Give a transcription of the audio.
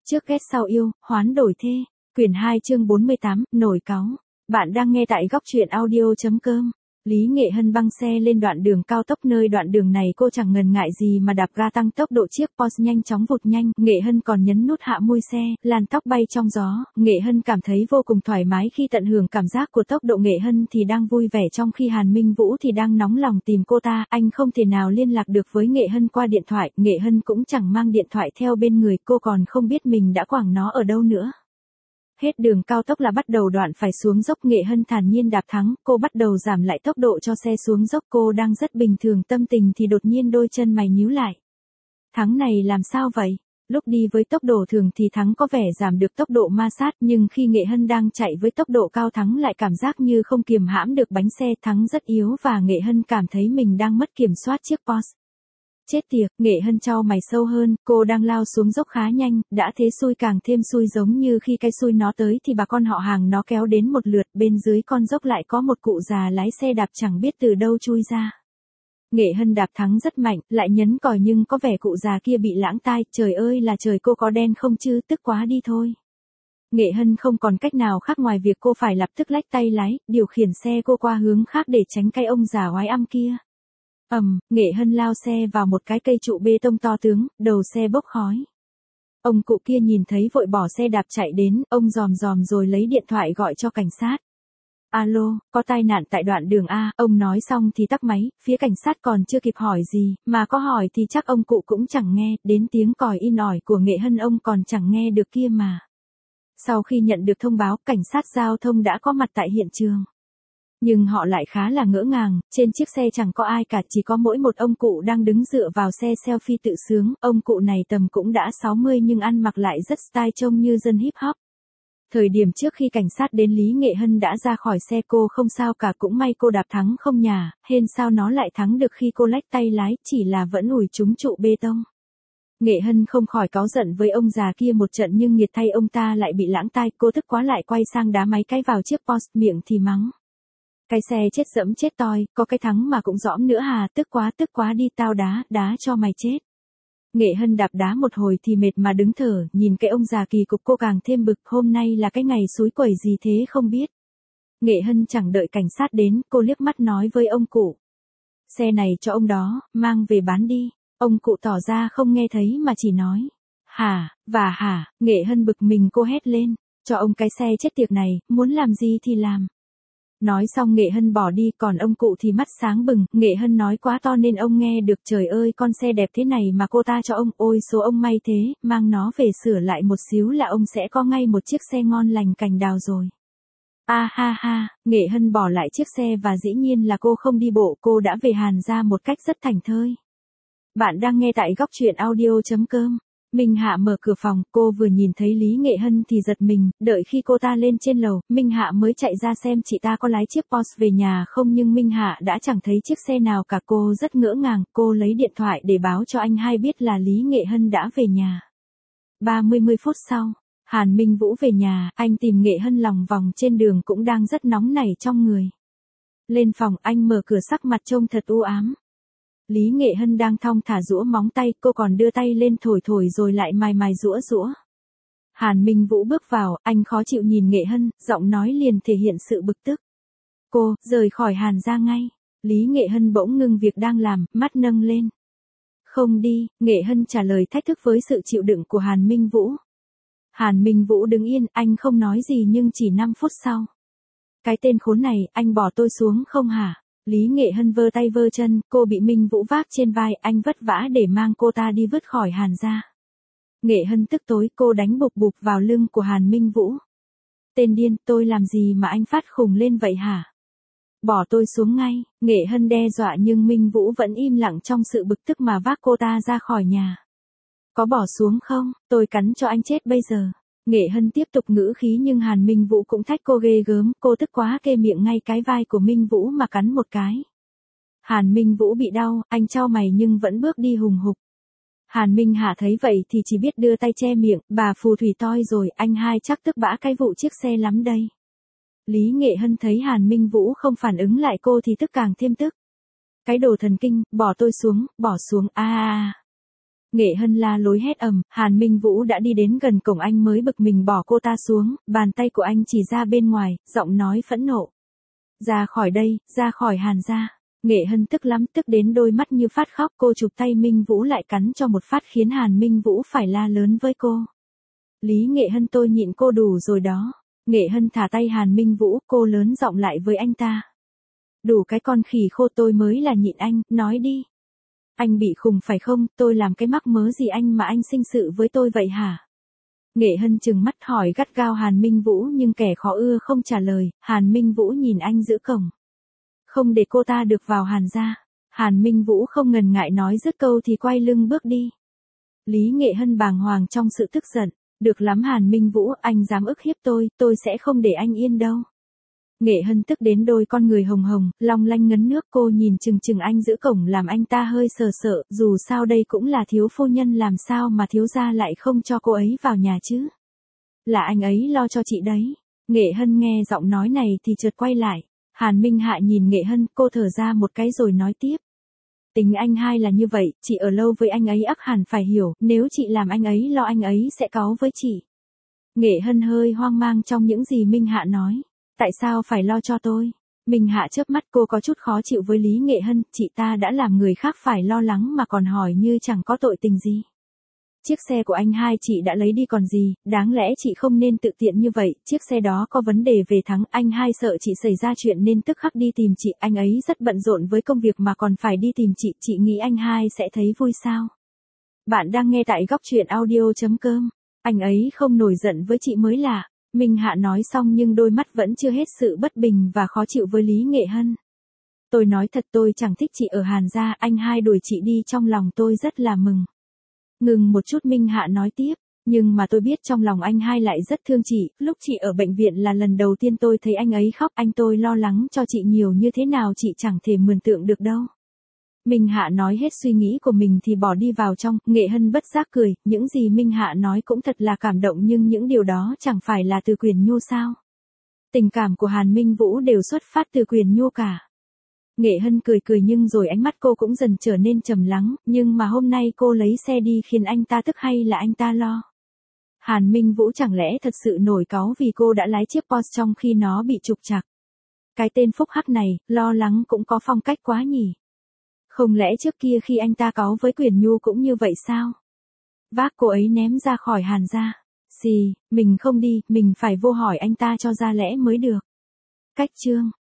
Trước ghét sau yêu, hoán đổi thê. Quyển 2 chương 48, nổi cáu. Bạn đang nghe tại góc truyện audio.com. Lý Nghệ Hân băng xe lên đoạn đường cao tốc, nơi đoạn đường này cô chẳng ngần ngại gì mà đạp ga tăng tốc độ, chiếc Porsche nhanh chóng vụt nhanh. Nghệ Hân còn nhấn nút hạ mui xe, làn tóc bay trong gió. Nghệ Hân cảm thấy vô cùng thoải mái khi tận hưởng cảm giác của tốc độ. Nghệ Hân thì đang vui vẻ trong khi Hàn Minh Vũ thì đang nóng lòng tìm cô ta. Anh không thể nào liên lạc được với Nghệ Hân qua điện thoại. Nghệ Hân cũng chẳng mang điện thoại theo bên người, cô còn không biết mình đã quẳng nó ở đâu nữa. Hết đường cao tốc là bắt đầu đoạn phải xuống dốc. Nghệ Hân thản nhiên đạp thắng, cô bắt đầu giảm lại tốc độ cho xe xuống dốc. Cô đang rất bình thường tâm tình thì đột nhiên đôi chân mày nhíu lại. Thắng này làm sao vậy? Lúc đi với tốc độ thường thì Thắng có vẻ giảm được tốc độ ma sát, nhưng khi Nghệ Hân đang chạy với tốc độ cao, Thắng lại cảm giác như không kiềm hãm được bánh xe. Thắng rất yếu và Nghệ Hân cảm thấy mình đang mất kiểm soát chiếc Porsche. Chết tiệt, Nghệ Hân chau mày sâu hơn, cô đang lao xuống dốc khá nhanh, đã thế xui càng thêm xui, giống như khi cái xui nó tới thì bà con họ hàng nó kéo đến một lượt, bên dưới con dốc lại có một cụ già lái xe đạp chẳng biết từ đâu chui ra. Nghệ Hân đạp thắng rất mạnh, lại nhấn còi nhưng có vẻ cụ già kia bị lãng tai, trời ơi là trời, cô có đen không chứ, tức quá đi thôi. Nghệ Hân không còn cách nào khác ngoài việc cô phải lập tức lách tay lái, điều khiển xe cô qua hướng khác để tránh cái ông già oái âm kia. Nghệ Hân lao xe vào một cái cây trụ bê tông to tướng, đầu xe bốc khói. Ông cụ kia nhìn thấy vội bỏ xe đạp chạy đến, ông dòm dòm rồi lấy điện thoại gọi cho cảnh sát. Alo, có tai nạn tại đoạn đường A, ông nói xong thì tắt máy, phía cảnh sát còn chưa kịp hỏi gì, mà có hỏi thì chắc ông cụ cũng chẳng nghe, đến tiếng còi in ỏi của Nghệ Hân ông còn chẳng nghe được kia mà. Sau khi nhận được thông báo, cảnh sát giao thông đã có mặt tại hiện trường. Nhưng họ lại khá là ngỡ ngàng, trên chiếc xe chẳng có ai cả, chỉ có mỗi một ông cụ đang đứng dựa vào xe selfie tự sướng. Ông cụ này tầm cũng đã 60 nhưng ăn mặc lại rất style, trông như dân hip hop. Thời điểm trước khi cảnh sát đến, Lý Nghệ Hân đã ra khỏi xe, cô không sao cả, cũng may cô đạp thắng không nhả, hên sao nó lại thắng được khi cô lách tay lái, chỉ là vẫn ủi trúng trụ bê tông. Nghệ Hân không khỏi cáu giận với ông già kia một trận, nhưng nghiệt thay ông ta lại bị lãng tai, cô tức quá lại quay sang đá máy cái vào chiếc Porsche, miệng thì mắng. Cái xe chết dẫm chết toi, có cái thắng mà cũng dõm nữa hà, tức quá đi, tao đá cho mày chết. Nghệ Hân đạp đá một hồi thì mệt mà đứng thở, nhìn cái ông già kỳ cục cô càng thêm bực, hôm nay là cái ngày xúi quẩy gì thế không biết. Nghệ Hân chẳng đợi cảnh sát đến, cô liếc mắt nói với ông cụ. Xe này cho ông đó, mang về bán đi. Ông cụ tỏ ra không nghe thấy mà chỉ nói. Hả, Nghệ Hân bực mình, cô hét lên. Cho ông cái xe chết tiệt này, muốn làm gì thì làm. Nói xong Nghệ Hân bỏ đi, còn ông cụ thì mắt sáng bừng. Nghệ Hân nói quá to nên ông nghe được. Trời ơi, con xe đẹp thế này mà cô ta cho ông, ôi số ông may thế, mang nó về sửa lại một xíu là ông sẽ có ngay một chiếc xe ngon lành cành đào rồi. Ha, Nghệ Hân bỏ lại chiếc xe và dĩ nhiên là cô không đi bộ, cô đã về Hàn ra một cách rất thảnh thơi. Bạn đang nghe tại góc truyện audio.com. Minh Hạ mở cửa phòng, cô vừa nhìn thấy Lý Nghệ Hân thì giật mình, đợi khi cô ta lên trên lầu, Minh Hạ mới chạy ra xem chị ta có lái chiếc Porsche về nhà không, nhưng Minh Hạ đã chẳng thấy chiếc xe nào cả. Cô rất ngỡ ngàng, cô lấy điện thoại để báo cho anh hai biết là Lý Nghệ Hân đã về nhà. 30 phút sau, Hàn Minh Vũ về nhà, anh tìm Nghệ Hân lòng vòng trên đường, cũng đang rất nóng nảy trong người. Lên phòng, anh mở cửa, sắc mặt trông thật u ám. Lý Nghệ Hân đang thong thả giũa móng tay, cô còn đưa tay lên thổi rồi lại mài giũa. Hàn Minh Vũ bước vào, anh khó chịu nhìn Nghệ Hân, giọng nói liền thể hiện sự bực tức. Cô, rời khỏi Hàn ra ngay. Lý Nghệ Hân bỗng ngưng việc đang làm, mắt nâng lên. Không đi, Nghệ Hân trả lời thách thức với sự chịu đựng của Hàn Minh Vũ. Hàn Minh Vũ đứng yên, anh không nói gì nhưng chỉ 5 phút sau. Cái tên khốn này, anh bỏ tôi xuống không hả? Lý Nghệ Hân vơ tay vơ chân, cô bị Minh Vũ vác trên vai, anh vất vả để mang cô ta đi vứt khỏi Hàn ra. Nghệ Hân tức tối, cô đánh bụp vào lưng của Hàn Minh Vũ. Tên điên, tôi làm gì mà anh phát khùng lên vậy hả? Bỏ tôi xuống ngay, Nghệ Hân đe dọa, nhưng Minh Vũ vẫn im lặng trong sự bực tức mà vác cô ta ra khỏi nhà. Có bỏ xuống không, tôi cắn cho anh chết bây giờ. Nghệ Hân tiếp tục ngữ khí, nhưng Hàn Minh Vũ cũng thách cô ghê gớm, cô tức quá kê miệng ngay cái vai của Minh Vũ mà cắn một cái. Hàn Minh Vũ bị đau, anh chau mày nhưng vẫn bước đi hùng hục. Hàn Minh Hạ thấy vậy thì chỉ biết đưa tay che miệng, bà phù thủy toi rồi, anh hai chắc tức bã cái vụ chiếc xe lắm đây. Lý Nghệ Hân thấy Hàn Minh Vũ không phản ứng lại cô thì tức càng thêm tức. Cái đồ thần kinh, bỏ tôi xuống, Nghệ Hân la lối hét ầm, Hàn Minh Vũ đã đi đến gần cổng anh mới bực mình bỏ cô ta xuống, bàn tay của anh chỉ ra bên ngoài, giọng nói phẫn nộ. Ra khỏi đây, ra khỏi Hàn gia. Nghệ Hân tức lắm, tức đến đôi mắt như phát khóc, cô chụp tay Minh Vũ lại cắn cho một phát khiến Hàn Minh Vũ phải la lớn với cô. Lý Nghệ Hân, tôi nhịn cô đủ rồi đó. Nghệ Hân thả tay Hàn Minh Vũ, cô lớn giọng lại với anh ta. Đủ cái con khỉ khô, tôi mới là nhịn anh, nói đi. Anh bị khùng phải không, tôi làm cái mắc mớ gì anh mà anh sinh sự với tôi vậy hả? Nghệ Hân trừng mắt hỏi gắt gao Hàn Minh Vũ nhưng kẻ khó ưa không trả lời, Hàn Minh Vũ nhìn anh giữa cổng. Không để cô ta được vào Hàn gia. Hàn Minh Vũ không ngần ngại nói dứt câu thì quay lưng bước đi. Lý Nghệ Hân bàng hoàng trong sự tức giận. Được lắm Hàn Minh Vũ, anh dám ức hiếp tôi sẽ không để anh yên đâu. Nghệ Hân tức đến đôi con người hồng hồng, long lanh ngấn nước, cô nhìn chừng chừng anh giữa cổng làm anh ta hơi sờ sợ, dù sao đây cũng là thiếu phu nhân, làm sao mà thiếu gia lại không cho cô ấy vào nhà chứ. Là anh ấy lo cho chị đấy. Nghệ Hân nghe giọng nói này thì chợt quay lại. Hàn Minh Hạ nhìn Nghệ Hân, cô thở ra một cái rồi nói tiếp. Tính anh hai là như vậy, chị ở lâu với anh ấy ắt hẳn phải hiểu, nếu chị làm anh ấy lo anh ấy sẽ cáu với chị. Nghệ Hân hơi hoang mang trong những gì Minh Hạ nói. Tại sao phải lo cho tôi? Minh Hạ chớp mắt, cô có chút khó chịu với Lý Nghệ Hân, chị ta đã làm người khác phải lo lắng mà còn hỏi như chẳng có tội tình gì. Chiếc xe của anh hai chị đã lấy đi còn gì, đáng lẽ chị không nên tự tiện như vậy, chiếc xe đó có vấn đề về thắng, anh hai sợ chị xảy ra chuyện nên tức khắc đi tìm chị, anh ấy rất bận rộn với công việc mà còn phải đi tìm chị nghĩ anh hai sẽ thấy vui sao? Bạn đang nghe tại góc truyện audio.com, anh ấy không nổi giận với chị mới lạ. Minh Hạ nói xong nhưng đôi mắt vẫn chưa hết sự bất bình và khó chịu với Lý Nghệ Hân. Tôi nói thật, tôi chẳng thích chị ở Hàn gia, anh hai đuổi chị đi trong lòng tôi rất là mừng. Ngừng một chút Minh Hạ nói tiếp, nhưng mà tôi biết trong lòng anh hai lại rất thương chị, lúc chị ở bệnh viện là lần đầu tiên tôi thấy anh ấy khóc, anh tôi lo lắng cho chị nhiều như thế nào chị chẳng thể mường tượng được đâu. Minh Hạ nói hết suy nghĩ của mình thì bỏ đi vào trong, Nghệ Hân bất giác cười, những gì Minh Hạ nói cũng thật là cảm động nhưng những điều đó chẳng phải là từ Quyền Nhu sao? Tình cảm của Hàn Minh Vũ đều xuất phát từ Quyền Nhu cả. Nghệ Hân cười cười nhưng rồi ánh mắt cô cũng dần trở nên trầm lắng, nhưng mà hôm nay cô lấy xe đi khiến anh ta tức hay là anh ta lo? Hàn Minh Vũ chẳng lẽ thật sự nổi cáu vì cô đã lái chiếc Porsche trong khi nó bị trục trặc? Cái tên phúc hắc này, lo lắng cũng có phong cách quá nhỉ? Không lẽ trước kia khi anh ta cáu với Quyền Nhu cũng như vậy sao? Vác cô ấy ném ra khỏi Hàn gia. Mình không đi, mình phải vô hỏi anh ta cho ra lẽ mới được. Cách chương